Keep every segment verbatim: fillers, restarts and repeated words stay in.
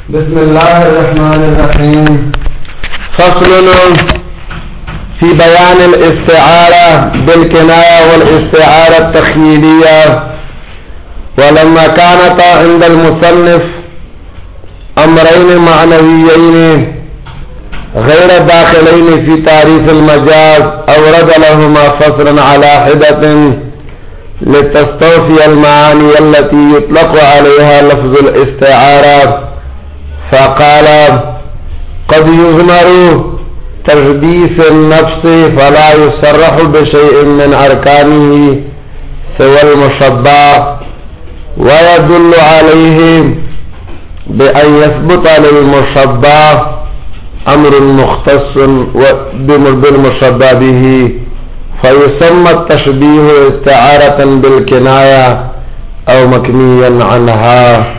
بسم الله الرحمن الرحيم. فصل في بيان الاستعارة بالكناية والاستعارة التخييلية. ولما كانت عند المصنف أمرين معنويين غير داخلين في تعريف المجاز أورد لهما فصلا على حدة لتستوفي المعاني التي يطلق عليها لفظ الاستعارة، فقال: قد يضمر تجديث النفس فلا يصرح بشيء من أركانه سوى المشبع، ويدل عليه بأن يثبت للمشبع أمر مختص بالمشبع به، فيسمى التشبيه استعارة بالكناية أو مكنيا عنها.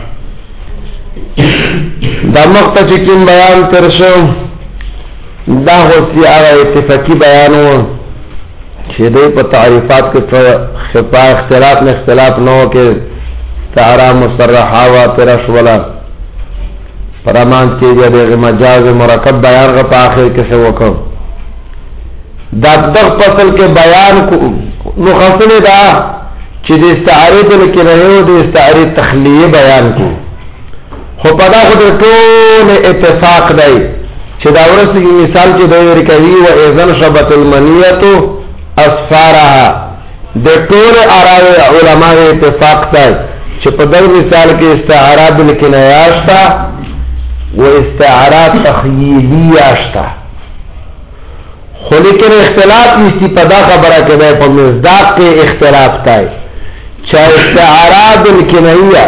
دا مقطع چکم بیان ترشو دا خوصی آغا اتفاقی بیانو چه دی پا تعریفات کے خطا اختلاف میں اختلاف نو کے تعرا مصرحا و ترشولا پرامان کی جدی مجاز مرکب بیان غا پا آخر کسے وکو دا دغ پسل کے بیان کو نخصل دا چه دی استعاری دلکی رہیو دی استعاری تخلیه بیان کو خو پدا خود طول اتفاق دی چه دا ورسی کی مثال چه دوی رکوی و ایزن شبت المنیتو اسفارها دی طول آرائی علماء اتفاق دی چه پدا مثال کی استعارا بالکنیاشتا و استعارا تخییلیاشتا خو لیکن اختلاف نیستی پدا خبره که دی پا مزداق کے اختلاف دی چه استعارا بالکنیه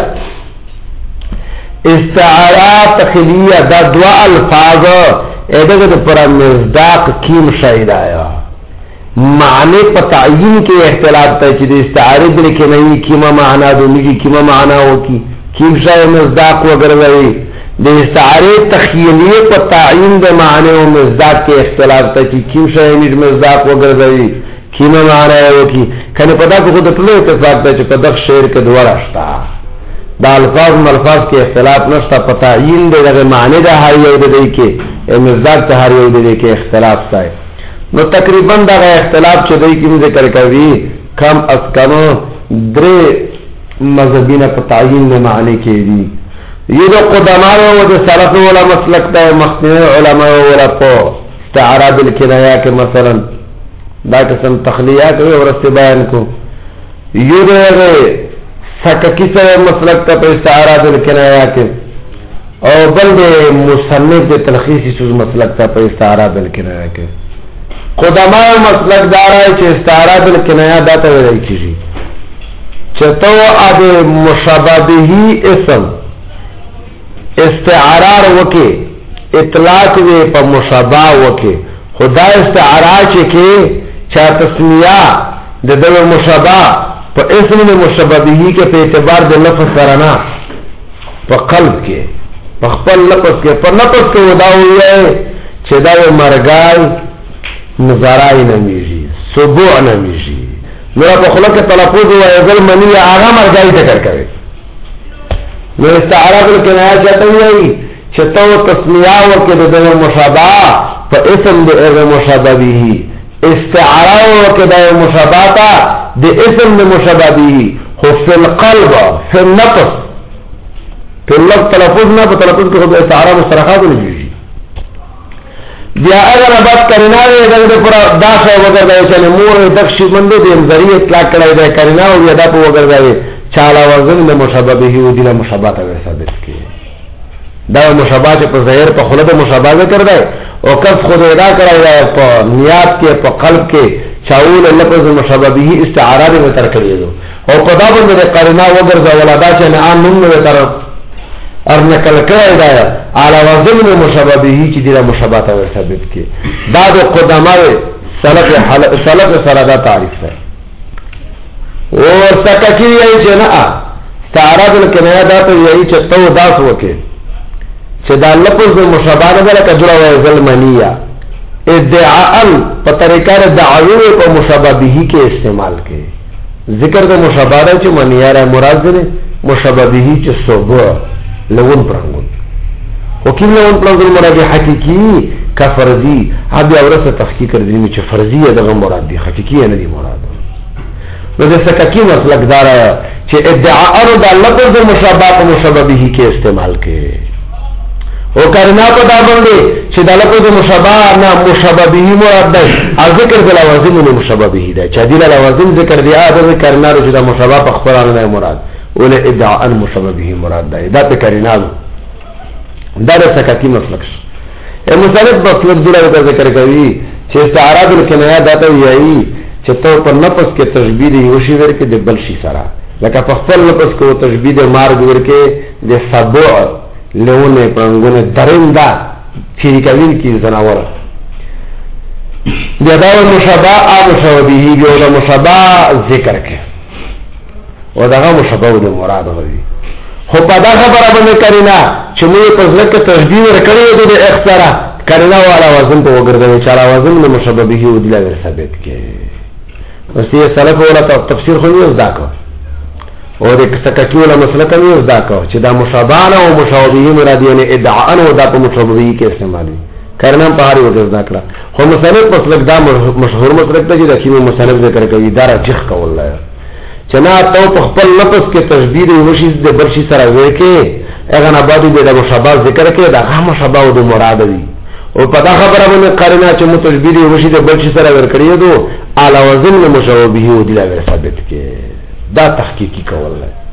استعارات تخلیه دا دوا الفاظ ایدگه دا پر مزداق کیم شاید آیا معنی پا تعیین کے اختلاف تا چی دا استعاری دل کے نئی کیما معنا دونی کی کیما معنا ہو کی کیم شاید مزداق وگردوی دا استعاری تخیلیه پا تعیین دا معنی و مزداق کے اختلاف تا چی کیم شاید مزداق وگردوی کیما معنا ہو کی کھنے پدا کو خود اطلع اتفاق تا چی پا دخ شیر کے دوار اشتا دا الفاظ ملفاظ کے اختلاف نشتا پتعین دے دا معنی دا ہاری یو دے کے مزداق تا ہاری یو دے کے اختلاف سائے نو تقریبا دا اختلاف چو دے کم ذکر کروی کم از کم درے مذہبین پتعین دے معنی کے دی یہ جو قدماء و جو سلف والا مسلک دا مخنین علماء والا پو استعارہ بالکنایا کے مثلا دا قسم تخلیات ہوئے اور اس بیان کو یہ دے سککی سے مسلک تا پر استعارہ بالکنایا کے اور بل دے مصنف دے تلخیصی سوز مسلک تا پر استعارہ بالکنایا کے قدماء مسلک دارا ہے چه استعارہ بالکنایا داتا ویدائی چیزی چه تو اب مشابهی اسم استعارہ وکے اطلاق وے پا مشابہ وکے خدا استعارہ چه کے چه تسمیہ دے دو مشابہ پا اسم میں مشابہی کے پہ اعتبار دے لفظ سرنا پا قلب کے پا خپل لفظ کے پا لفظ کے ودا ہوئی ہے چه داو مرگائی نظرائی نمیجی سبوع نمیجی میرا پا خلق تلفظ ہوا ایزل منی آغا مرگائی ذکر کرے میرا استعارہ بالکنایا چاہتا ہوئی چه تو تسمیہ وکے دے دو مشابہ پا اسم دے ایز مشابہی استعارہ وکے دے مشابہتا دے اسم دے مشابہی خو فی القلب فی النفس فی اللفظ تلفظ نا پا تلفظ کے خود استعارہ مسترخات نہیں بیا اگر بات کرناوی اگر دے پورا داشا وگر دے چانے مور دکشی مندے دے ذریع اطلاق کرائی دے کرناوی ادا پا وگر دے چالا وزن دے مشابہی و دینا مشابہتا وی ثابت کی دا مشابہ چے پا ظاہر پا خلد مشابہ ذکر دے اور کس خود ادا کرائی دے پا نیات کے پا قلب کے چاول لفظ مشابہی استعارہ دے بتر کریے دو اور قدا بند دے قرنا وگر دے ولادا چانے آن نم دے بتر ارنکل کرائی دے علا وزن مشابہی چی دینا مشابہتا وی ثابت کی دا دو قدمہ سلف سرادہ تعریف ہے اور سککی یہی چے نا استعارہ بالکنایا دا تو یہی چے تو داس وکے چه دا لفظ مشابه ده لکه جرا و ظلمانیه ادعاء په طریقه دعوی په مشابهی کې استعمال کې ذکر د مشابه چې منیاره مراد ده مشابهی چې صوبه لون پرنګون حکیم لون پلانزل مراد حقیقی کا فرضی عبی اورس تحقیق کردنی چه فرضی دغه مراد دی حقیقی نه دی مراد نو د سککی مسلک دار چې ادعاء د لفظ مشابه او مشابه به کې استعمال کې او کرنا په دا باندې چې د لفظ مشابه نه مشابه به مراد دی او ذکر د لوازم نه مشابه به دی چې د لوازم ذکر دی اده کرنا چې د مشابه په خبرانه نه مراد ول ادعاء مشابه به مراد دی دا په کرنا دا د سککی مسلک ا مصنف مطلب دغه ذکر کوي چې استعراض الکنایه دا ته وایي چې ته په نفس کې تشبیه دی یو شی ورکې د بل شي سره لکه په خپل نفس کې تشبیه د مارګ ورکې د سبع لونه پرنګونه درنده چې کوي کې زناور بیا دا مشابه او مشابهه دی او مشابه ذکر کې او دا مشابه د مراد وي خو په دا خبره باندې کرینا چې موږ په ځل کې تشبیه ورکړې د اخترا کرینا والا وزن په وګرځوي چې را وزن له مشابه به او د لږ ثابت کې وسی سلف ولا تفسیر خو یې زده کو او د سککی ولا مسله کوي زده کو چې دا مشابهه او مشابهه مراد یې ادعاء او دا په مشابهه کې استعمالي کرنا په هر یو زده کړه خو مسلک مسلک دا مشهور مسلک ته چې د کیمو مسلک ذکر کوي دا راجح کول لای چې نه تو په خپل لفظ کې تشبیه دی وشي د برشي سره ورکه هغه نه بعد د مشابهه ذکر کې دا هم مشابهه د مراد دی او په دا خبره باندې قرینه چې متشبیه وشي د بل شي سره ورکړی دو اعلی وزن مشابهه او د لغه ثابت کې دا تحقیقی کول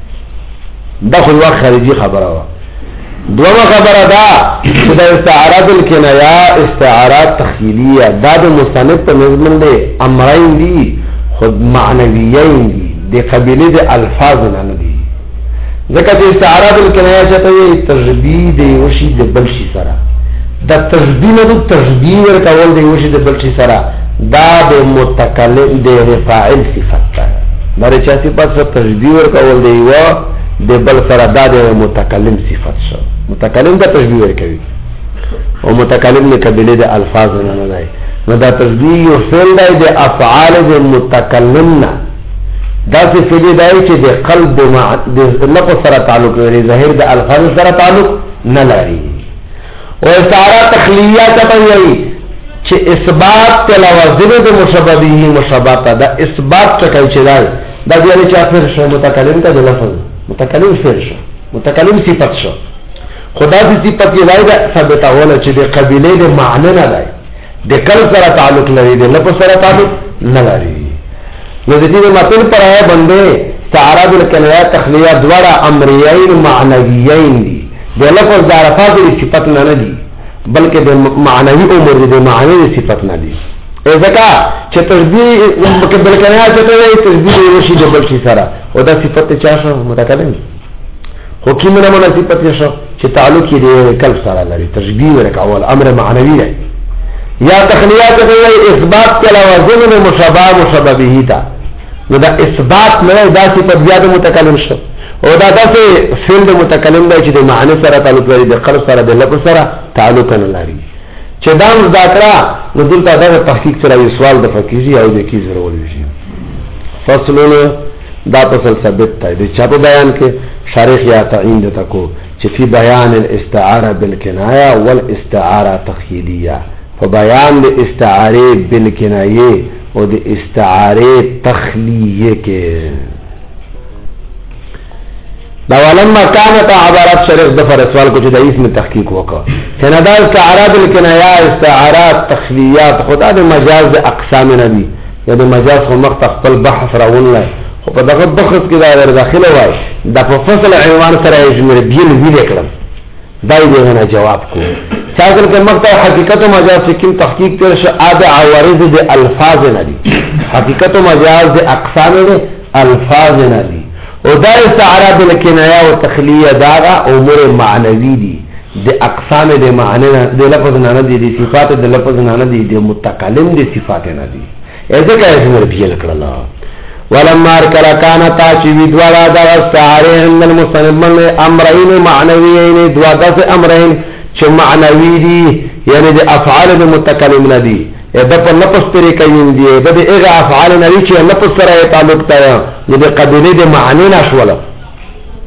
دا خو یو خارجي خبره و دوه خبره دا چې د استعارات الکنایه استعارات تخیلیه دا د مستند په نظم له امرین دي خود معنویین دي د قبیله د الفاظ نه دي ځکه چې استعارات الکنایه چې ته تشبیه دی وشي د بل شي سره دا تشبیه نه تشبیه ورکول دی وشي د بل شي سره دا د متکلم د فاعل صفت ده دا چې صفت سره تشبیه ورکول دی و د بل سره دا د متکلم صفت شو متکلم دا تشبیه ورکوي او متکلم له قبیله د الفاظ نه نه دی نو دا تشبیه یو فعل دی د افعال د متکلم نه دا څه فعل دی چې د قلب د لفظ سره تعلق لري ظاهر د الفاظ سره تعلق نه لري او استعاره تخلیه ته وایي چې اثبات تلوازم د مشابهه مشابهه دا اثبات څه کوي چې دا د دې چې اخر شو متکلم ته د لفظ متکلم فعل شو متکلم صفت شو خدا دې صفت یې لای دا ثابتونه چې د قبيله د معنی نه لای د کل سره تعلق لري د لفظ سره تعلق نه لري نو د دې متن پر آیا باندې تعارض الکنایه تخلیه دوړه امریین معنویین دي د لفظ د الفاظ د صفت نه نه دي بلکې د معنوي امور د معنی د صفت نه دي ځکه چې تشبیه بلکې کنایه چې ته یې تشبیه وشي د بل شي سره او دا صفت چا شو متکلم خو کیمنه مونږ صفت شو چې تعلق یې د قلب سره لري تشبیه ورکول امر معنوي دی یا تخلیات ته یې اثبات کله وزن مشابه مشابه به تا نو دا اثبات نه دا صفت بیا د متکلم شو او دا داسې فعل د متکلم دی چې د معنی سره تعلق لري د قلب سره د لفظ سره تعلق نه لري چې دا مذاکره نو دلته دا تحقیق سره یو سوال د فقیهی او د کی ضروري شي فصلونه دا فصل ثابت دی د چا په بیان کې شارح یا تعین د تکو چې فی بیان الاستعاره بالکنایه والاستعاره تخیلیه په بیان د استعاره بالکنایه او د استعاره تخلیه کې دا ولما كانت عبارات شرح دفر سوال کو چې د اسم تحقیق وکړه کنه دا استعارات الکنایه استعارات تخلیات خدا د مجاز د اقسام نه دي یا د مجاز خو مخ خپل بحث راولای خو په دغه بحث کې دا ور داخله وای د په فصل عنوان سره یې جمله بیل ویل کړم دا یې نه جواب کو څنګه چې مقطع حقیقت مجاز کې تحقیق تر شه اده عوارض د الفاظ نه دي حقیقت مجاز د اقسام نه الفاظ نه دي او دا استعاره بالکنایه او تخلیه دا امور معنوي دي د اقسام د معنی د لفظ نه دي د صفات د لفظ نه دي د متکلم د صفات نه دي اځه کې اسمه بیل کړل ولما کلا کان تا چې دوړه دا استعاره ان المصنف امرين معنويين دوا د امرين چې معنوي دي یعنی د افعال د متکلم نه دي دا په لفظ طریقې دي د هغه افعال نه چې لفظ سره تعلق تا د قبيله د معنی نشوله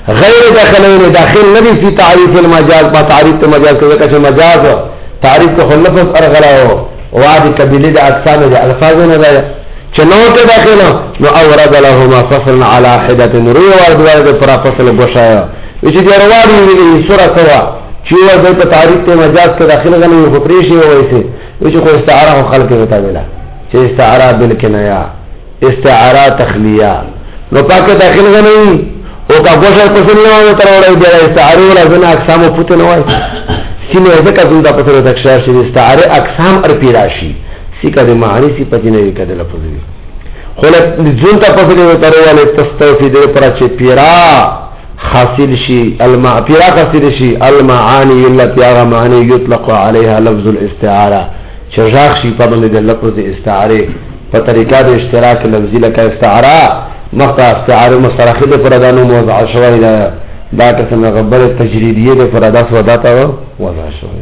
غیر داخلین داخل ندی فی تعریف المجاز با تعریف مجاز کو کہ مجاز تعریف کو خلفظ ارغلاو وادي قبيله د اقسام د الفاظ نه ده چې نو ته داخله نو اورد لهما فصل على حده روي ورد ورد پر فصل غشایا چې د رواري وی سوره کوا چې ور د تعریف ته مجاز کې داخله غني خو پریشي وایسي چې خو استعاره خلق ته ویلا چې استعاره بالکنایا استعاره تخلیه نو پاکه داخله غني او کا غشا پسند نه تر وړي د استعاره ولا ځنه اقسام پته نه وای سینه ځکه زنده پسره د ښار شي استعاره اقسام ار پیراشي سیکه د معنی سی پتی نه وکړه لفظ وی خو له ځنده پسره ترواله تستوفی د پر چې پیرا حاصل شي المع پیرا حاصل شي المعانی التي هغه معنی یطلق عليها لفظ الاستعاره شجاع شي په باندې د لفظ استعاره په طریقه د اشتراک لفظي لکه استعاره مقطع استعاره مصرخه د پردانو موضع شوی دا دا قسم غبر تجریدیه د فرادات وداتا وضع شوی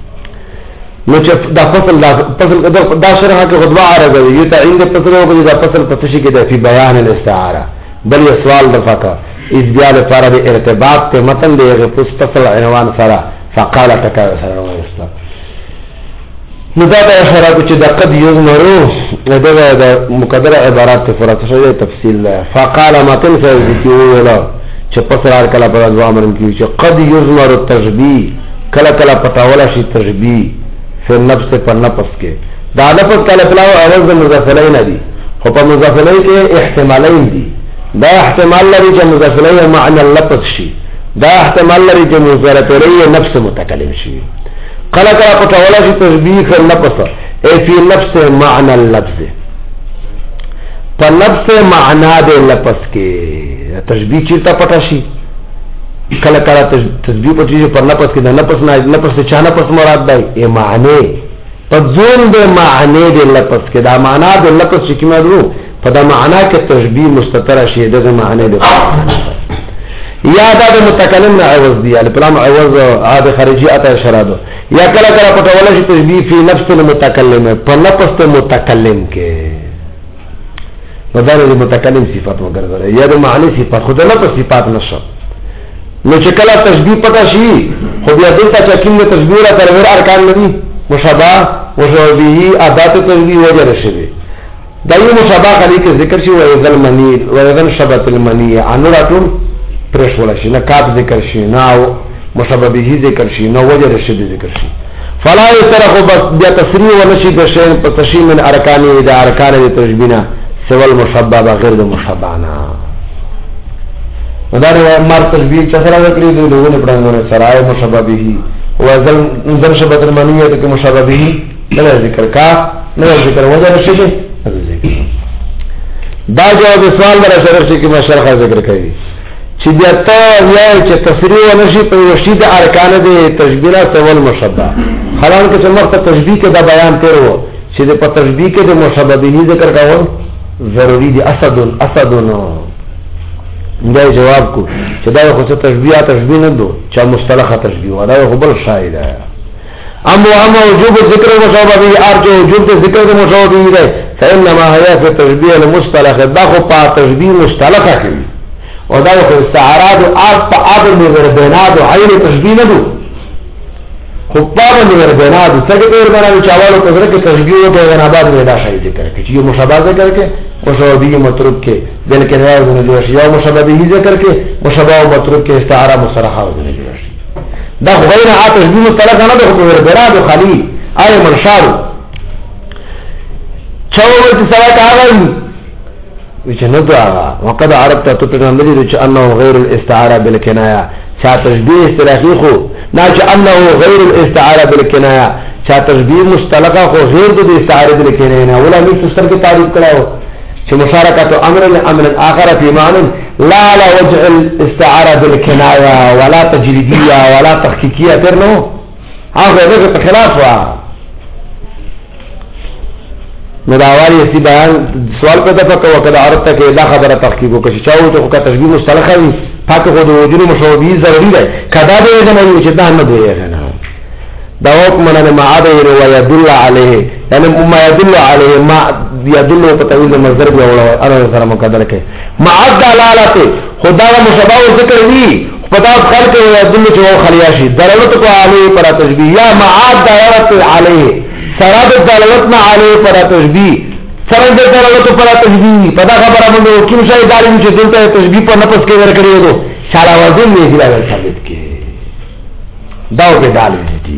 نو چې دا فصل دا فصل دا شرحه کې خطبه عربه یو ته عند فصل او دا فصل پتشي کې د فی بیان الاستعاره بل یو سوال د فقہ اس بیا د فرض ارتباط ته متن دی فصل عنوان سره فقال تکا سره اسلام نو دا د اشاره چې د قد یزمرو دا د مقدره عبارات ته فرض شوی تفصیل فقال متن سره ذکر ولا چې پسرار کله په ځوامن کې چې قد یزمر التشبیه کله کله پتاولا شي تشبیه فی نفس پر نفس کې دا نفس کله پلاو اول د مضافلین دي خو په مضافلین کې احتمالین دي دا احتمال لري چې مضافلین معنی اللفظ شي دا احتمال لري چې مضافلین نفس متکلم شي کله کله پتاولا شي تشبیه فی نفس ای فی نفس معنی اللفظ په نفس معنا د لفظ کې تشبیه چیرته پټه شي کله کله تشبیه پټه پر نفس کې د نفس نه نفس څخه نفس مراد دی ای معنی په ځون د معنی د لفظ کې دا معنا د لفظ چې کومه درو په دا معنا کې تشبیه مستتر شي د معنی د یا دا د متکلم نه عوض دی الکلام عوض عاد خارجي اته اشاره یا کله کله پټه ولا شي تشبیه فی نفس المتکلم په نفس متکلم کې ودار المتکلم صفات وګرځي یا د معنی صفات خود نه په صفات نشو نو چې کله تشبیه پتا شي خو بیا د تا چې کوم تشبیه را تر ور ارکان ندي مشابه مشابهه عادت تشبیه وجه شوی دا یو مشابه خلی کې ذکر شي او ذل منی او ذل شبت المنی انو راتو پرش ولا شي نه کاپ ذکر شي نه مشابهه ذکر شي نه وجه شوی ذکر شي فلا يترخ بس بیا تصریح ونشي د شی په تشی من ارکان د ارکان د تشبیه سوال مشبه بغیر د مشبهنا ودار مر تشبیه چسرا وکړي د لوګونه پړنګونه سرای مشبه به او ځل ځل شبه درمانیه ته مشبه به نه ذکر کا نه ذکر وجه شي ذکر دا جواب سوال در شرح شي کې مشرح ذکر کوي چې بیا ته وایي چې تصریح ونشي په رشید ارکان د تشبیه سوال مشبه حالانکه چې مخ ته تشبیه کې دا بیان کړو چې په تشبیه کې د مشبه به ذکر کاوه ضروری دی اسدن اسدن دا جواب کو چې دا خو څه تشبیه تشبیه نه دو چې مصطلحه تشبیه ودا خو بل شاید اما اما وجوب ذکر مشابه به ارجو وجوب ذکر مشابه به فانما هي في تشبیه المصطلح دا خو په تشبیه مصطلحه کې او دا خو استعارات او اپ په اب نظر بناد او عین تشبیه نه دو خو په نظر بناد څنګه ډیر باندې چاوالو په ذکر تشبیه او په غناباد نه دا شاید ذکر کې چې مشابه ذکر کې مشابه متروک کې بلکې راځي نو دی یا مشابه ذکر کې مشابه متروک کې استعاره مصرحه ونه دی دا غیر عاطف دي مصطلح نه ده خو براد خلی آی منشار چاوو چې سره کاغذ وچ نه دا وقد عرفت تطنمدي چې انه غیر الاستعاره بالکنايه چا تشبیه اصطلاحي خو نه چې انه غیر الاستعاره بالکنايه چا تشبیه مصطلحه خو غیر د استعاره بالکنايه نه ولا نو سر کې تعریف کړو چې مشارکت امر امر اخر في معنى لا على وجه الاستعاره بالكنايه ولا تجريديه ولا تحقيقيه ترنو هغه دغه خلاف وا مداوالي سي بیان سوال پیدا کړو کله عربته کې دا خبره تحقیق وکړي چاو ته کا تشبیه مصطلحه وي پاک خو د وجود مشابه ضروري ده کدا دې نه چې دا نه دی نه دا حکم نه معاده ويدل عليه یعنی ما يدل علیه ما يدل په تویل مصدر به وړو انا سره مقدر کې مع الدلاله خدا مشابه ذکر وی خدا خلق يدل جو خلیاشی دلالت کو علیه پر تشبیه یا مع الدلاله علیه سراد دلالتنا علیه پر تشبیه سراد دلالت پر تشبیه پدا خبره مونږ کوم شی دالین چې دلته تشبیه په نفس کې ور کړی وو شاله وزن نه دی راغلی ثابت کې داو به دالین دي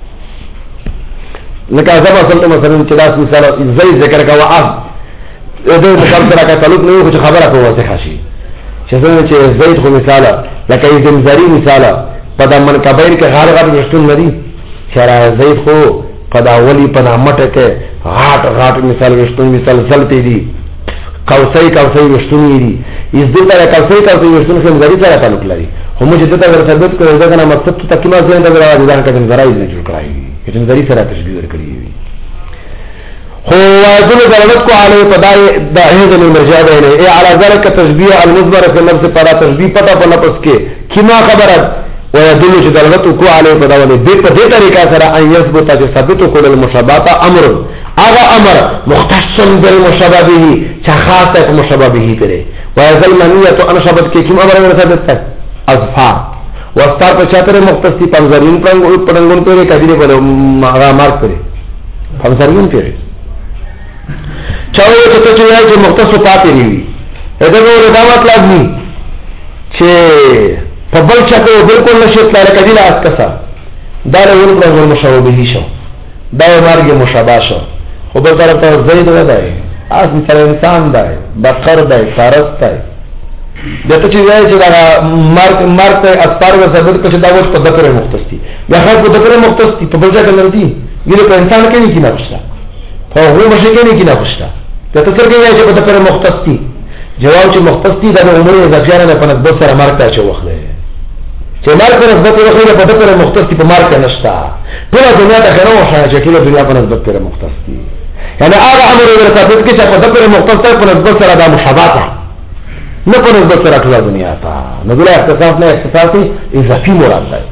لکه ځما سره مثلا چې داس مثال زئی ذکر کا وعد دې د کوم سره کا تعلق نه وي چې خبره کوي څه خاصي چې څنګه چې زید خو مثال لکه دې زری مثال پدا من کبیر کې غار غار مشتون ندي شرع زید خو پدا ولی پدا مټه کې غاټ غاټ مثال مشتون مثال زلتی دي کوسای کوسای مشتون دي از دې ته کوسای کوسای مشتون څخه زری سره تعلق لري هم چې دې ته ثابت کړو دا نه مقصد ته تکما ځین دا راځي ځان کډن زرای نه جوړ کړای چې زری سره تشبیه ورکړي وي هو واجب دلالت کو علی پدای داهد المرجع بینه ای علی ذلك تشبیه المذمر فی النفس پر تشبیه پتا په نفس کې کما خبره ويدل چې دلالت کو علی پدای دې په دې طریقه سره ان یثبت چې ثابت کول المشابهه امر هغه امر مختص بالمشابه به چې خاص په مشابه به پره ويذل منیه ان شبت کې کما امر ثابت ہے اظفار واستار په چاتره مختصی پنځرین پرنګ پرنګون پره کډیره په هغه مارک پره پنځرین پره چاوي چې ته چې مختص پاتې نیوي دا نور دا مطلب ني چې په بل چا ته بالکل نشي تلل کډی لا اسکسا دا له ور پر مشابه شو دا مرګ مشابه شو خو بل طرف ته زید ودای اس مثال انسان دی بقر دی فارس دی دته چې وایي چې دا مرګ مرګ اثر و ثبت کړي دا وخت په دکره مختص دي یا خو په دکره مختص دي په بل ځای کې نه دي ګیره په انسان کې نه کیږي نشته خو هو مشي کې نه کیږي نشته ته څه کوي چې په دکره مختص دي جواب چې مختص دي دا عمر د ځان نه په نسبت سره مرګ ته چې وخت دی چې مرګ په نسبت سره په دکره مختص دي په مرګ نشته ټول دنیا ته خیرو شای چې کله دنیا په نسبت سره مختص دي یعنی هغه امر ورته کې چې په دکره مختص سره په نسبت سره د مشابهت نه په نسبت سره ټول دنیا ته نو دلته اختصاص نه اختصاصي اضافي مراد دی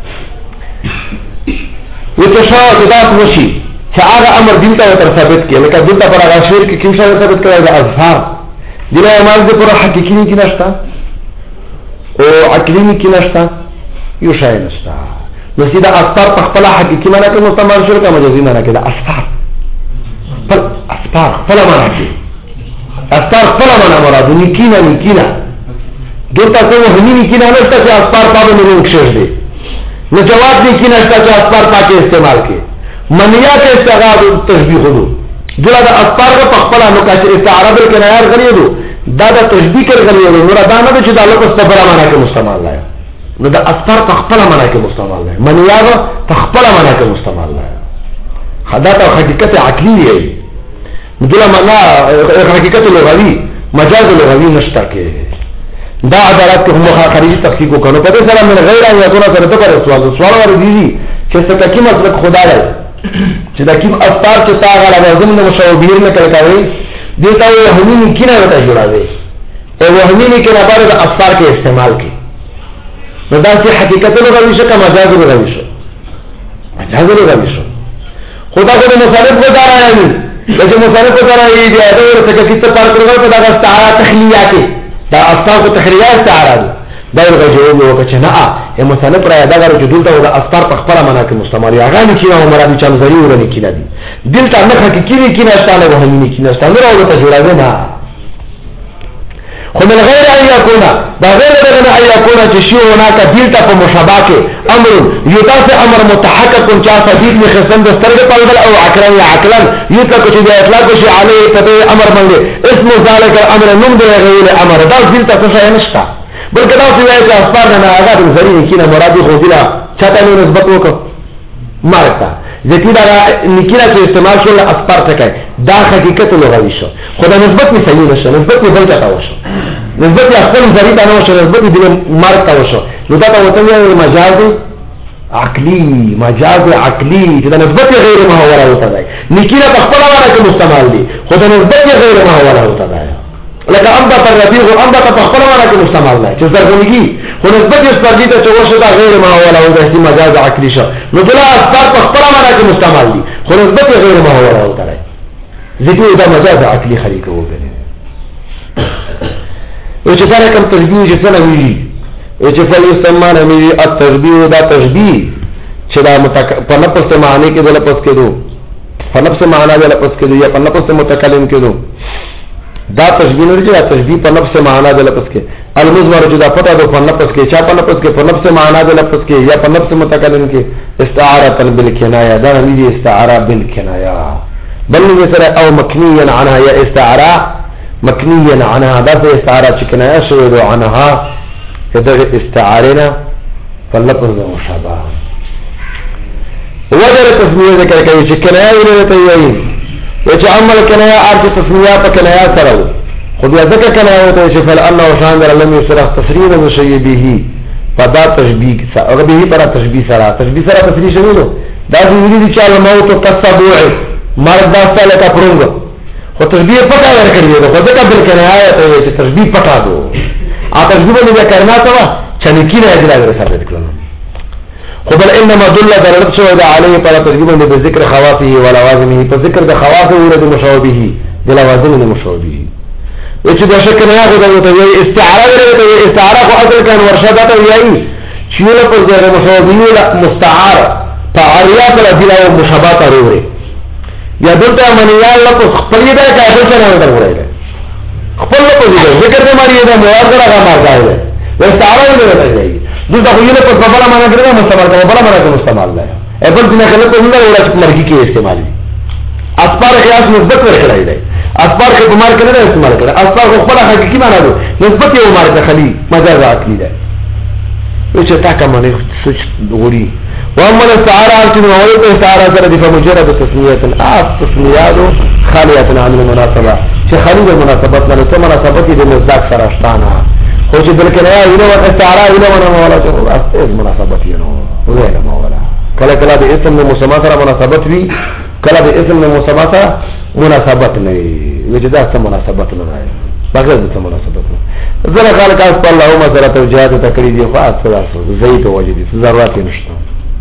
وتشاء ذات وشي چې هغه امر دین ته تر ثابت کې لکه دلته پر هغه شعر کې کوم شی ثابت کړی د اظهار دله مال دې پر حقيقي کې نشته او عقلي کې نشته یو شی نشته نو سیدا اثر په خپل حقيقي معنی کې مستعمل شو کا مجازي معنی کې د اثر پر اثر خپل معنی کې اثر خپل معنی مراد نکینا نکینا دلته کوم هني نکینا نشته چې اثر په باندې نقش دی نو جواب نکینا نشته چې اثر پاکه استعمال کې منیات استغاث تشبیه دو دغه د اثر په خپل نو کې استعاره بل کنایار غریدو دا د تشبیه کې غریدو نو دا نه چې د الله په صبر معنا کې مستعمل لای نو د اثر په خپل معنا کې مستعمل لای منیات په خپل معنا کې مستعمل لای حدات او حقیقت عقلی دی دغه معنا حقیقت لغوی مجاز لغوی نشته کې دا عدالت کې هم خارجي تفسیر کو کنه په دې سره من غیر ایتونه سره ته پر سوال سوال ور دي چې څه کی مطلب خدا دی چې دا کوم افطار چې تا غلا وزن نو مشاوبیر نه کوي دي تا یو همینی کینه وته جوړاوي او همینی کې لپاره د افطار کې استعمال کی نو دا چې حقیقت لغوی شو کما مجاز لغوی شو مجاز لغوی شو خدا کو مصالح ودا راځي چې مصالح ودا راځي دی دا ورته کې څه پار کړو ته دا استعاره تخلیات دا افطار کو تخلیات استعاره دا ورغه جواب وکړه نه ا مصنف را دا غره جدول ته د اثر په خپل معنا کې مستعمل یا غاني چې نو مرادي چم زری ورنه کینه دي دلته نه حقيقي کې کینه ستانه وهمي کینه ستانه راو ته جوړاوي نه خو من غیر ان يكون دا غیر دغه ان يكون چې شی هناك دلته په مشابهه کې امر یتاس امر متحقق چا صدیق می خصم د سترګ په او عقلا یا عقلا یتلک چې د اطلاق شي علی ته امر باندې اسم ذلك الامر من غیر امر دا دلته څه نشته بلکې دا څه وایي چې اخبار نه هغه د زری کینه مرادي خو دلا چاته نه نسبت وکړه مارتا ځکه دا نکیره چې استعمال شول اخبار ته کوي دا حقیقت لغوي شو خو دا نسبت نه صحیح نشه نسبت نه بلته تا وشو نسبت خپل زری ته نه وشو نسبت د مارتا وشو نو دا ته وته یو مجاز عقلی مجاز عقلی چې دا نسبت غیر محوره وته دی نکیره په خپل واره کې مستعمل دي خو دا نسبت غیر محوره وته دی لکه انبت الربیع انبت په خپل معنا کې مستعمل دی چې زرغونګي خو نسبت یې سپرلی ته چې وشو دا غیر محوله او د مجاز عقلی شو نو بلا اثر په خپل معنا کې مستعمل دي خو نسبت یې غیر محوله او دی ذکر دا مجاز عقلی خلیقه وګڼي او چې دا کوم تشبیه چې څنګه ویلي او چې فل استعمال امي التشبیه دا تشبیه چې دا په نفس معنی کې د لفظ کې دو په نفس معنا د لفظ کې دو یا په نفس متکلم کې دو دا تشبیه نه دی دا تشبیه په نفس معنا د لفظ کې المزمر چې دا پتا دو په نفس کې چا په نفس کې په نفس معنا د لفظ کې یا په نفس متکلم کې استعاره بالکنایه دا نه دی استعاره بالکنایه بل سره او مکنيا عنها یا استعاره مکنيا عنها دا څه استعاره چې کنایه شوی دو عنها کده استعارنا فلفظ مشابه وجر تسمیه ذکر کوي چې کنایه ویل ته وایي چې عمل کنایه ارت تسمیه په کنایه سره خو بیا ذکر کنایه ته چې فل انه شان در لم يصرح تصريح بشيء به فدا تشبيه سره به پر تشبيه سره تشبيه سره تصریح شوی نو دا ویلي چې الموت کسبوع مرد دا ساله کا پرونګ خو تشبيه پټا ورکړي نو خو ذکر بل کنایه ته چې تشبيه پټا دو ا تشبيه به کرنا ته چنکی نه اجرا ثابت کړو خو بل انما دل دلالت شو ده عليه پر ترجمه به ذکر خواصه ولوازمه په ذکر د خواص او د مشابهه د لوازم د مشابهه چې د شک نه هغه ته وي استعاره ورته استعاره خو اصل کان ورشدته وي چې له پر د مشابهه له مستعاره تعریات له د مشابهه لري یا دلته منیا لفظ خپل دی کافر څنګه ورته وایي خپل لفظ دی ذکر ته ماری دا موازنه هغه مارځای دی استعاره ورته دی دلته خو یې په خپل معنا کړو مستعمل کوي په معنا کې مستعمل دی ایبل دې خلک په موږ ورته مرګي کې استعمال دي اسبار قیاس نسبت ورکړای دی اسبار کې بمار کې نه استعمال کړي اسبار خپل حقيقي معنا دي نسبت یې عمر ته خلی مجاز عقلی ده چې تا کوم نه سوچ غوري واما الاستعاره چې نو اول ته استعاره سره د مجرد تسمیه الاف تسمیات خالیه عن المناسبه چې خالی د مناسبت نه ته مناسبت د مصداق سره شتانه خو چې بلکې نه یو نو استعاره یو نو مولا چې اس مناسبت یې نو ولا مولا کله کله د اسم له مسما سره مناسبت وي کله د اسم له مسما سره مناسبت نه وي چې دا څه مناسبت نه راځي بغیر د څه مناسبت نه زره خلک اس په الله مسره توجیهات تکړی دي خاص سره زید وجدي ضرورت نشته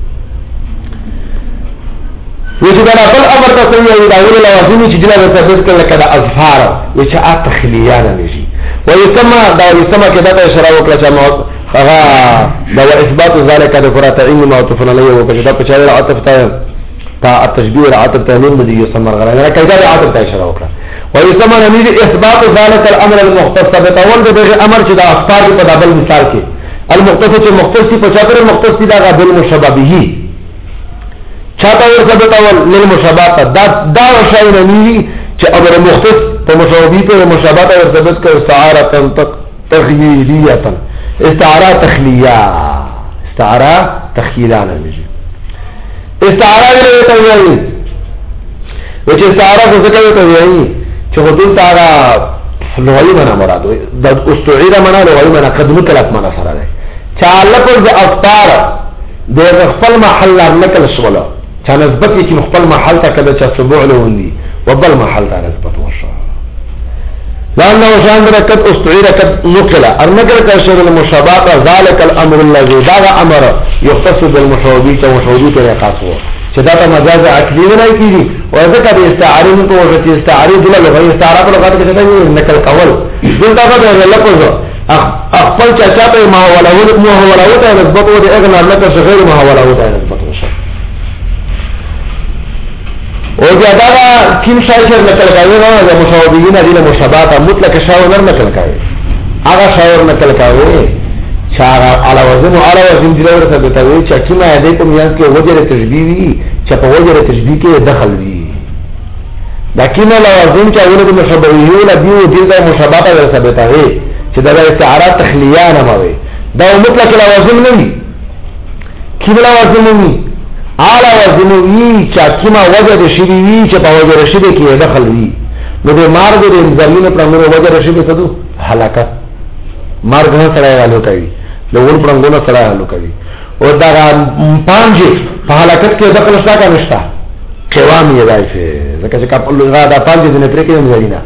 وجه دا بل امر ته وی دا ول لوازم چې جلا به ثابت کړل کړه اظهار و چې اتخلیان نشي و یسمى دا یسمى کده ته اشاره وکړه چې هغه دا اثبات ذلك ذکر تعین ما توفن علیه و کده په چا عطف ته تا التشبيه العطف تامین بدی یسمى غره کده عطف ته اشاره وکړه و یسمى نمید اثبات ذلك الامر المختص بتول دغه امر چې د اخبار په دبل مثال کې المختص چې مختص په چا پر مختص دا غبل مشبه به چاته ورثبت اول للمشابهه دا دا شی نه ني چې امر مختص په مشابهه په مشابهه ورثبت کړ استعاره تخیلیه استعاره تخلیه استعاره تخیلانه نشي استعاره ته وایي چې استعاره څه کوي ته وایي چې حدود تعالی لغوي معنا مراد وي د استعاره معنا لغوي معنا قدمه کلمه معنا سره ده چا لفظ افطار د خپل محل نقل شوله چا نسبت چې خپل محل ته کله چې سبوع له وندي وبل محل ته نسبت وشو لانه شان رکت استعيره قد نقل النقل كشر المشابهه ذلك الامر الذي ذا امر يختص بالمشابهه ومشابهه خاص هو چې دا ته مجاز عقلی نه کیږي او ځکه د استعاره نو او چې استعاره د لغوي استعاره په لغت کې څه دی نقل کول دلته دا لفظ خپل چا چاته ما ولا مو ولا وته نسبت او د اغنا نقل غیر ما ولا وته نسبت وشو او بیا دا کیم شاعر نقل کوي نو د مشابهین د مشابهات مطلق شاعر نقل کوي هغه شاعر نقل کوي چې هغه علا وزن او علا وزن دی ورته ته وی چې کیما دې کوم یان کې وجه تشبیه وی چې په وجه تشبیه کې دخل وی دا کیما لوازم چې اول د مشابهین دی د مشابهات ورته ثابته وي چې دا استعاره تخلیه نه موي دا مطلق لوازم نه وي کیما لوازم نه وي اعلی وزن وی چې کیما وجه د شی وی چې په وجه رشید کې دخل وی نو د مارګ د انزالین پر امر وجه رشید ته دو هلاکت مارګ نه سره حالو کوي لوګون پر انګونه سره حالو کوي او دا پانځه په هلاکت کې دخل شتا کا نشتا قوام یې راځي ځکه چې کله دا پانځه دنه پرې کې نه ځاینا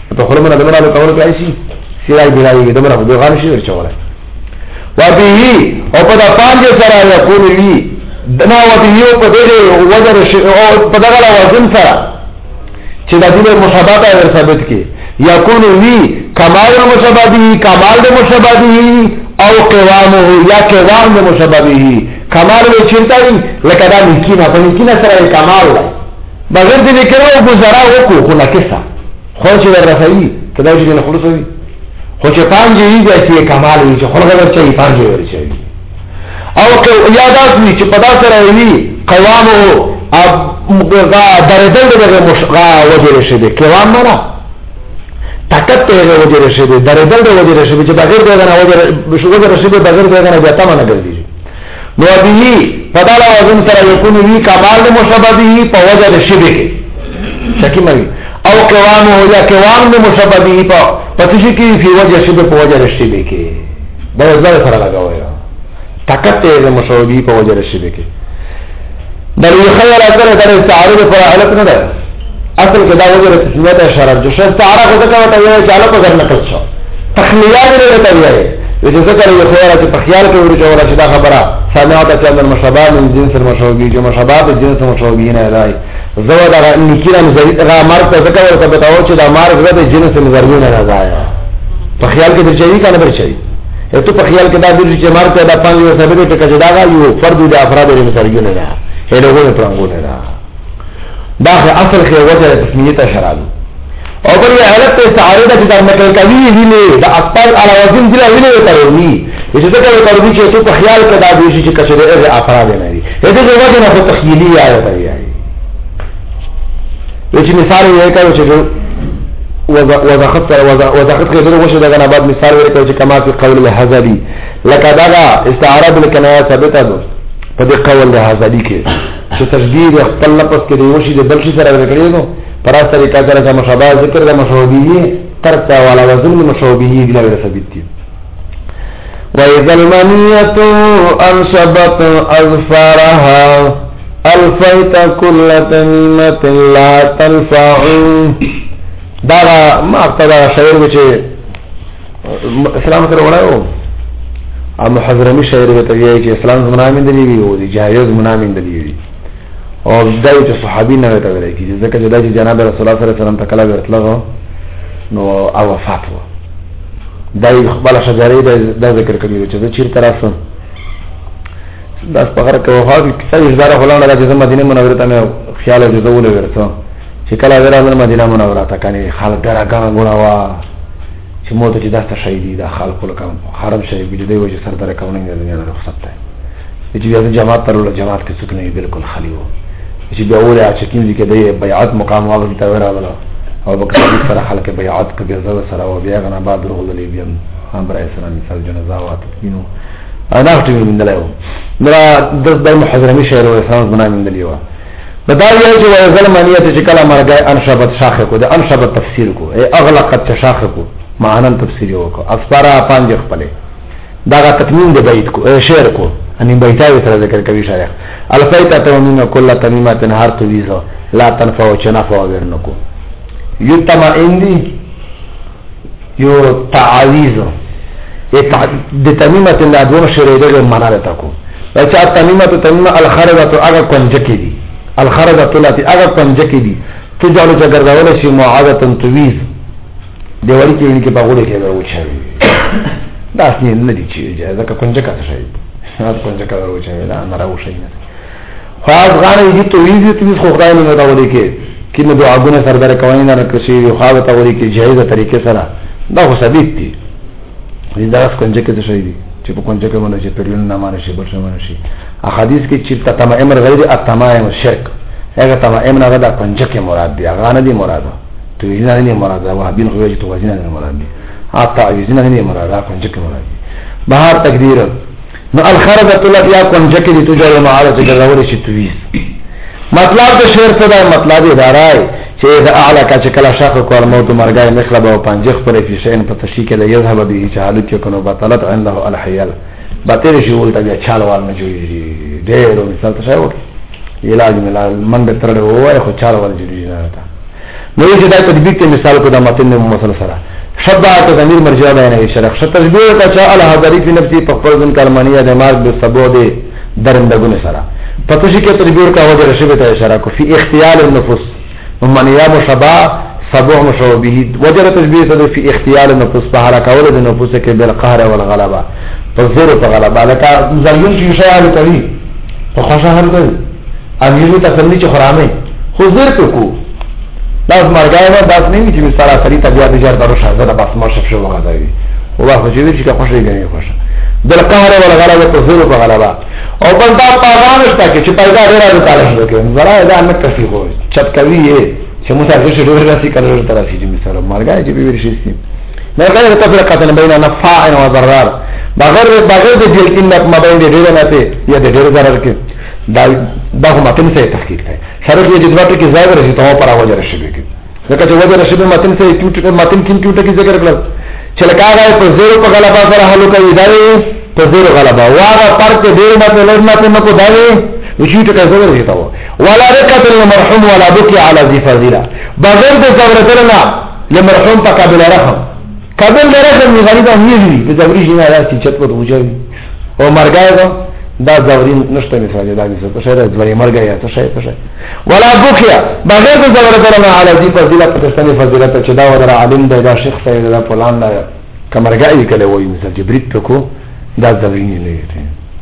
په خلمنه دمره له کول کوي شي سیرای بلای دمره په دوغان شي ورچوله و به او په دا پانځه سره یقول لي دنا و به یو په دې وجر شي او په دغه وزن سره چې د دې مشابهت او ثابت کی یقول لي کمال المشابهه کمال د مشابهه او قوامه یا قوام د مشابهه کمال به چنتای لکه دا ممکنه په ممکنه سره کمال دی بغیر دې کړو گزارا وکړو خو ناکسه خو چې ورسوي کدا چې نه خلاصوي خو چې پانځه یې چې کمال وي چې خلک ورچي پانځه ورچي او که یادات وي چې په داسره وي قوامه اب غا درجه دغه مشغا وجه شي قوام نه طاقت ته وجه شي درجه د وجه شي چې بغیر دغه نه وجه شو وجه شي بغیر دغه نه ځتا نه ګرځي نو به فضل وزن سره يكون وي کمال مشابهه په وجه شي کې شکی مې او قوامه یا قوام مشابهه په پتہ کې په وجه شي په وجه شي کې دا ځای سره لگاوي طاقت ته مشابهه په وجه شي کې در یو خیال اثر در استعاره پر علت نه ده اصل کې دا وجه تسمیت اشاره جو شرط استعاره کو څه کوي چې علت پر نقل شو تخلیات نه ته وایي چې ذکر یو خیال چې په خیال کې ورته چې دا خبره سمعت چې ان المشابه من جنس المشابه جو مشابه د جنس مشابه نه راي زو دا نکیره مزید غا مار ته ذکر ورته بتاو چې دا مار د جنس مزرګون نه راځي په خیال کې درچې کنه درچې ته په خیال کې دا د چې مار ته دا پنځه سبب ته کې دا یو فرد د افراد د مزرګون نه راځي هډوګو پرنګونه را دا اصل کې وجه تسمیت اشاره او بل یې حالت ته استعاره د چې نقل کوي ویلې د اقبال علی وزن دی ویلې تروي چې څه کوي تروي چې ته په خیال کې دا دي چې کچره د افراد نه دي دغه وجه نه تخیلی آیت دی چې مثال یې کوي چې وضاحت وضاحت کې دغه وشه دغه بعد مثال ورکړي چې کما په قول الحذری لکه دا استعاره بالکنایه ثابته ده په دې قول د حذری کې چې تشدید خپل لفظ کې دی وشي د بل شي سره ورکړي نو پر اس طریقه سره مشابه ذکر د مشابهه ترتا ولا وزن مشابهه دی له ثابت دي واذا المنيه انشبت اظفارها الفيت كل تميمه لا تنفع دا ما ابتدا شعر چې اسلام سره وړاو ا محضرمی شعر وته یی چې اسلام زمانه دی وی او دی جایز منامین دی وی او دای چې صحابي نه وته ویل کی ځکه چې دای جناب رسول الله صلی الله علیه وسلم تکلا ورتلغه نو او وفات و دای خپل شجرې د ذکر کوي چې چیر تراسم داس پغره کې وفات کیسه اشاره غلانه د مدینه منوره ته خیال جوړول ورته چې کله ورته مدینه منوره ته کني خلک راغله غواړه چې موته چې داسته شهیدی دا خلق لکم حرم شهید دی دوی وجه سردار کونه نه دنیا رخصت ده چې بیا جماعت پرول جماعت کې څوک نه بالکل خالی وو چې بیا وله چې کیږي کې د بیعت مقام واغ ته وراله او بکر سره خلک بیعت کې زو سره او بیا غنا بعد رغول بیا امر اسلام مثال جنازات کینو انا اختي من دلایو مرا د محضرمی شهر او اسلام بنا من دلیو بدای چې وای ظلمانیت چې کله مرګ انشبت شاخه کو د انشبت تفسیر کو ای اغلقت شاخه کو معنن تفسیر وکړه اسپارا پنځه خپل دا تکمین د بیت کو شعر کو ان بیتای سره ذکر کوي شارح الفیت تمین کل تمیمه هر تویزه لا تنفع وچنفع ورنکو یتما اندی یو تعاویز د تمیمه د دوه شعر دغه معنا راته کو چې تمیمه تمیمه الخرجه اگر کنجکی دي الخرجه التي اگر کنجکی دي تجعل جگرداول شي معاده تویز دیوالی کې ان کې باغوله کې راوچوي دا څنګه نه دي چې ځکه کنجه کا شي دا کنجه کا راوچوي دا نه راوشي نه خاص غاړه دې ته ویږي چې خو خدای نه راوړي کې کینه دعاګونه سردار کوي نه راکشي یو خاله ته وړي کې جایزه طریقې سره دا خو ثابت دي دې دا کنجه کې شي دي چې په کنجه کې باندې چې پرلون نه مانه شي بل څه مانه شي احادیث کې چې تمام غیر التمام شرک هغه تمام نه دا کنجه کې مراد دي هغه نه دي مراد تو یې نه مراد ده وهابین خو یې تو وزن نه مراد دي اته یې نه مراد ده کنجه کې مراد دي بهر تقدیر نو الخرجه التي يكون جكدي تجار معارض جوړول شي تویز مطلب د شعر څه ده مطلب یې دارای چې اذا اعلى کا چې کله شاخ کول موت مرګای مخلب او پنځه خپل په شین په تشی کې له یذهب به جهالت کې کنو بطلت عنده الحیل باطل شي ولته بیا چالوال نه جوړي ډېر مثال څه وکړي علاج ملال من به تر وای خو چالوال جوړي نه تا نو چې دا تطبیق ته مثال کو دا متن مصل سره شبعت ضمیر مرجع بیان شرح شت تشبیه کا چا الحضری فی نفسی فقرن کلمانیه دماغ به سبود درندگون سره پتوشی کې تدبیر کا وجه رشبه ته اشاره کو فی اختیال النفوس ومنیا مشبع سبوع مشوبه وجه تشبیه ته فی اختیال النفوس په حرکت اول د نفوس کې بالقهر والغلبه تزور په غلبه لکه زلیون چې شی حل کوي په خوشا حل کوي امیرو تسلی چې خرامه خو زیر په کو داس مرګای نه داس نه چې مثال سری طبيعت جار درو شاهزاده بس ما شپ شو غداوي او واخو چې چې خوشي غني خوشا دل قهر ولا غلبه تزور په غلبه او بندا پاغان شته چې پیدا ډیره کار شي کوي زرا دا نه کفي خو چت کوي چې موږ هغه شی ډیره راسي کړو تر راسي چې مثال مرګای چې به شي سي مرګای ته فرقه بین نفع و ضرر بغیر بغیر د دې کې نه ما بین ډیره نه ته یا ډیره ضرر کې دا دا هم متن سے تحقیق ہے شرط یہ جذبہ کہ ظاہر ہے تو پر وجہ رشبہ کی لکه چې وجہ رشبہ متن سے کیوټ متن کین کیوټ کی ذکر کړل چې لکه هغه په زیرو په غلبہ سره حل کوي دا په زیرو غلبہ واغه پر کې ډیر مته لږ مته نه کو دا وشي ته ذکر دی تا ولا رکعت المرحوم ولا بكي على ذي فضيله بغیر د زورتنا لمرحوم تقابل رحم قبل رحم غریبه هیږي د زوري جنا راځي چت په وجوي او مرګای دا زورین نشته مثال دا مثال ته شاید زوري مرګ یا ته شاید ته شاید ولا بوخیا بغیر د زور درنه علی ذی فضیلت پاکستانی فضیلت چې دا ور عالم دی دا شیخ دی دا فلان دا کمرګای کله وای مثال جبريت کو دا زورین نه دی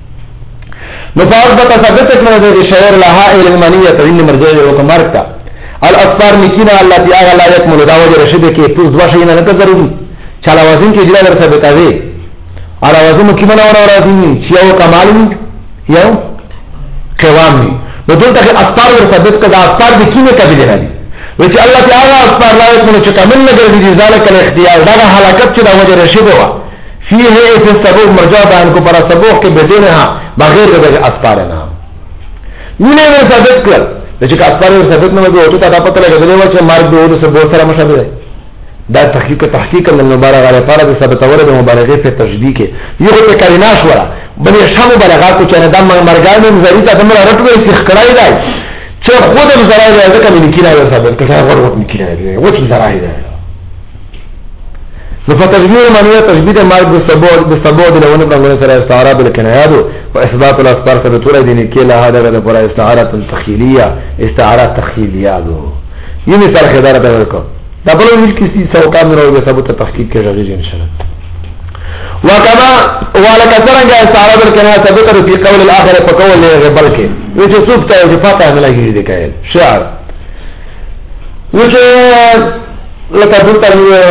نو فاز بتا ثابت کړه د شعر لها الى المنیه تین مرجع او کمرتا الاصفار مکینا التي اغا لا يكمل دا وجه رشد کې پوز واشه نه ته ضروري چلا وزن کې جلا ور ثابت دی على وزن مکینا اور راځي چې او کمال یو قوام دی نو دلته کې اصفار ور ثابت کړه اصفار د کینه قبل راځي و چې الله تعالی اصفار لا يكمل چې کامل نه ګرځي ذالک الاختیار دا حلاکت چې دا وجه رشد و فيه في السبوع مرجع بان کو پر سبوع کے بدینها بغیر د اصفارنا مینه ور ثابت کړ چې اصفار ور ثابت نه وي او ته تا پته لګولې و چې مرګ د سبوع سره مشابه دی دا تحقیق تحقیق من مبالغه علی طرف ثابت اور د مبالغه په تشدید کې یو ته کلیناش ورا بلې شامو مبالغه کو چې د مرګانو زری ته دمر رټوي چې خړای دی چې خود هم زرای دی ځکه مې کینای ور ثابت کړه ور ور مې کینای دی و چې زرای دی نو فتشبيه معنی تشبيه مرګ د سبوع د سبوع د لونه په سره استعاره بالکنایات او اثبات الاصفار ته ټول دي کې له هغه د پر استعاره تخیلیه استعاره تخیلیه دو یې مثال خدای ته ورکو دا بل ویل کسی سو کام نه وي ثبوت تحقیق کې راغلی ان شاء الله وکما ولک څنګه استعاره بالکنایات ثبت في قول الاخر په قول له بلکې چې څوک ته چې فاتحه نه لګیږي د کایل شعر وچه لکه دلته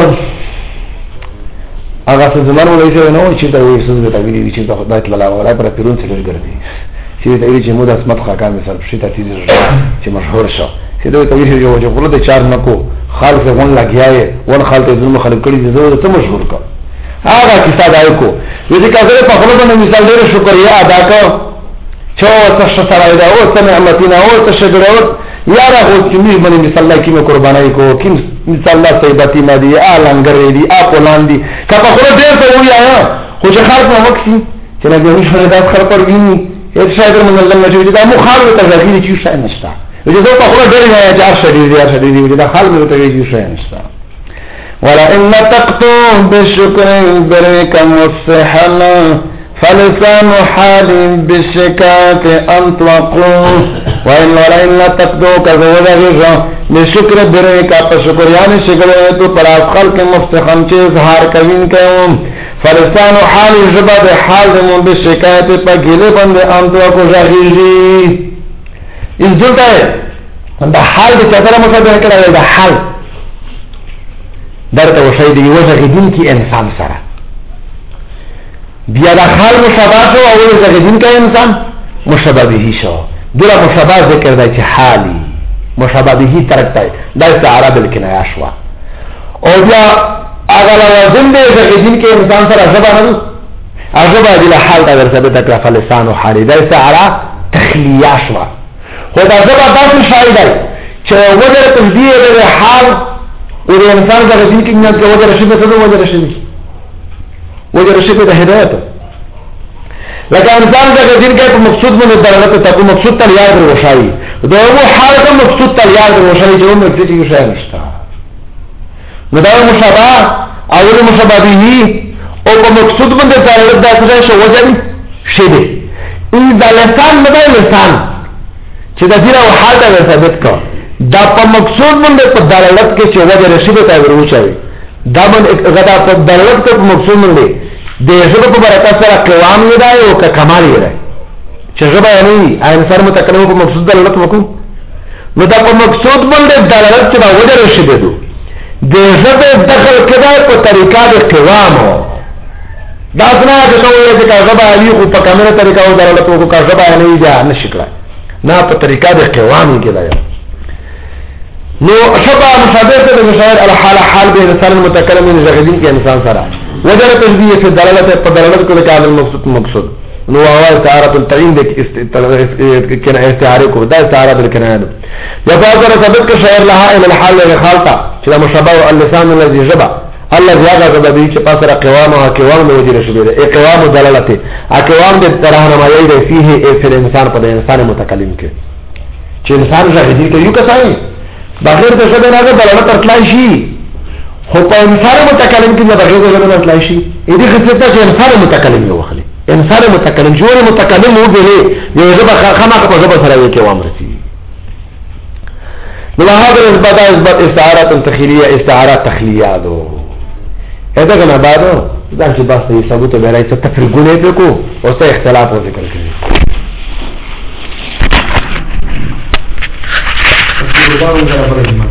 اغه څه زمانه ولې چې نو چې دا وې څه د تعبیر چې دا خدای تعالی ولا پر پیرون څه ګرځي چې دا یې چې مو د اسمت خاکان مثال شي ته تیز چې مشهور شو چې دا تعبیر یو چې غلط چار نکو خالص غون لګیاي ون خالص ظلم خلق کړي زه ته مشهور کا هغه کیسه دای کو چې کله په خپل باندې مثال ډېر شکریا ادا کو چې څه سره دا او څه نعمتونه او څه شکر یا راغو چې می باندې مثال الله کیمه قربانای کو کیم مثال الله سیبتی مادي الانګر دی اپولان دی کله خو ډېر ته ویا خو چې خلک نو وکسي چې نه به شي دا خلک ورګینی هیڅ شاید من الله نه دا مخالفه تغیر چې شای نشته چې دا په خو ډېر نه جار شدید یا شدید دا خلک ته چې شای نشته ولا ان تقتو بالشكر برك مصحل فلسان حال بالشكات انطلقوا وإن ولئن تقدو كذوذ غيظا بشكر برك فشكر يعني شكر تو پر خلق کے مفتخم چه اظہار کوین کهم فلسان حال جبد حال من بالشكات پگیلے بند انطلقوا غیظی اس جلتا ہے دا حال دے چتر مصدر کړه دا حال درته وشي دی وجهدین کی انسان سره بیا دا حال مشابه شو او وجهدین کا انسان مشابه به شو دغه مشابه ذکر دی چې حالي مشابه به ترک دی دا استعاره بالکنایه شو او بیا هغه لازم دی چې دین کې انسان سره ژبه نه ژبه د حال دا ثابت کړه فلسان او حالي دا استعاره تخلیه شو خو دا ژبه تاسو شای دی چې وجه تجدید د حال او د انسان د دین کې نه کې وجه رشد څه وجه رشد وجه رشد د هدایت لکه انسان څنګه دین کې په مقصود باندې دلالت ته په مقصود ته یاد وروشي دا یو حال ته مقصود ته یاد وروشي چې موږ دې یو شی نشته نو دا مشابه او مشابه به او په مقصود باندې دلالت دا څه شی وځي شی دی ان دا لسان نه دی لسان چې دا ډیره حال ته ثابت کو دا په مقصود باندې په دلالت کې چې وځي رشید ته وروشي دا باندې غدا په دلالت کې په مقصود باندې د ژبه په برکت سره قوام یې دی او که کمال یې دی چې ژبه یې نه وي انسان متکلم په مقصود دلالت وکړو نو دا په مقصود باندې دلالت چې دا وجه رشید دو د ژبه دخل کړه په طریقه د قوام دا څنګه چې څنګه چې ژبه علی خو په کامله طریقه او دلالت وکړو که ژبه نه وي دا نشي کړای نه په طریقه د قوام کې دی نو شبه مشابه ته د مشاعر الحال حال به انسان متکلم من زغدین کې انسان سره وجه تشبیه في دلالت په دلالت کو د کامل مقصود مقصود نو اول تعارف التعین د کنا استعاره کو دا استعاره د کنا یا فاضل ثبت کا شعر لها الى الحال الخالطه چې مشابه اللسان الذي جبا الذي هذا به چې پاسره قوام او قوام د وجه شبیه ای قوام دلالت ا قوام د راهنمایي دی فيه ای انسان په انسان متکلم کې چې انسان زغدین کې یو کسای بغیر د څه نه دلالت ارتلای شي خو په انسان متکلم کې د بغیر د څه نه ارتلای شي دې خصيصه چې انسان متکلم یو وخلي انسان متکلم جوړ متکلم وو به یو ځبه خامخ په ځبه سره کې وامر شي نو هغه اثبات اثبات استعاره تخیلیه استعاره تخلیه دو اته کنه بعد دا چې بس یې ثبوت به راځي تفریقونه په کو او څه اختلاف او ذکر کوي Vamos a la próxima.